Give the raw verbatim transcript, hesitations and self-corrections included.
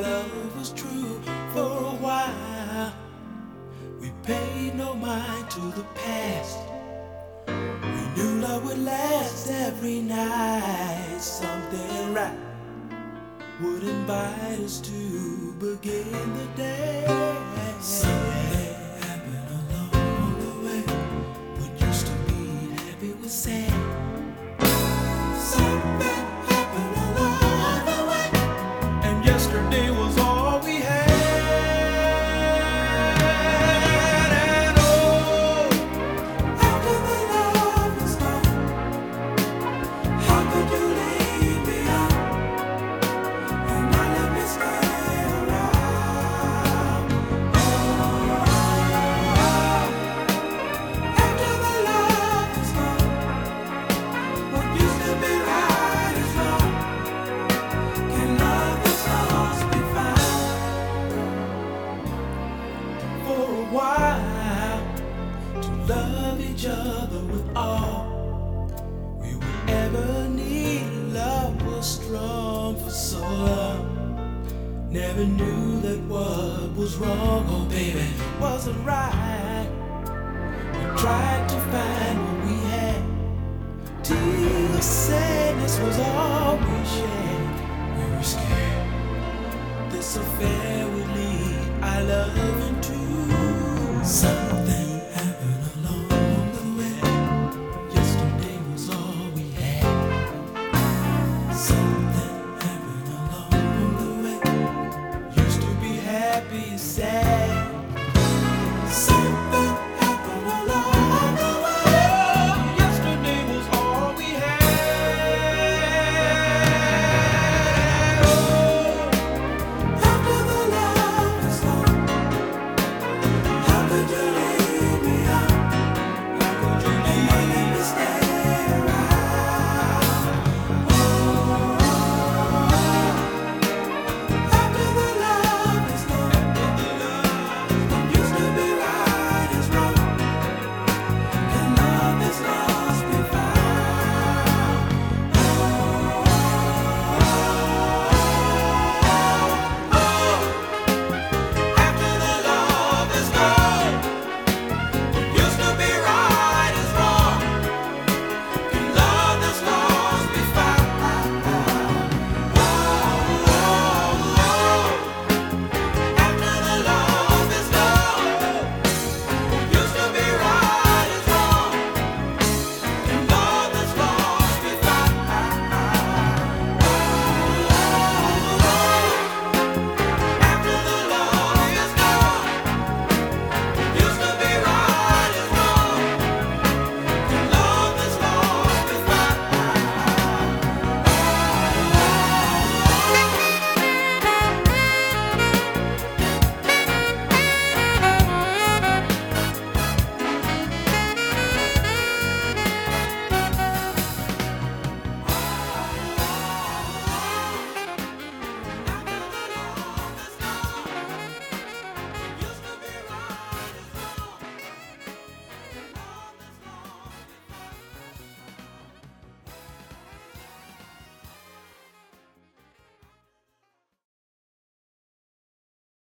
love was true for a while. We paid no mind to the past. We knew love would last every night. Something right would invite us to begin the day. Something happened along the way. What used to be happy was sad. Something happened along the way, and yesterday was all we had. And oh, after the love was gone, how could you leave me out and not let me stay around? Oh, after the love was gone, what used to be right is wrong. Can love that's lost be found? For a while, to love each other with all we would ever need. Love was strong for so long. Never knew that what was wrong, oh baby, wasn't right. We tried to find what we had, till sadness was all we shared. We were scared this affair would lead our love into something